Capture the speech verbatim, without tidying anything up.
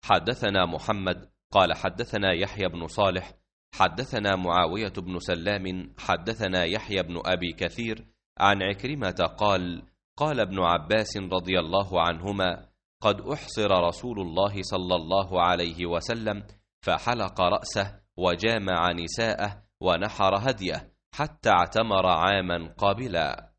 حدثنا محمد قال حدثنا يحيى بن صالح حدثنا معاوية بن سلام حدثنا يحيى بن أبي كثير عن عكرمة قال قال ابن عباس رضي الله عنهما قد أحصر رسول الله صلى الله عليه وسلم فحلق رأسه وجامع نساءه ونحر هديه حتى اعتمر عاما قابلا.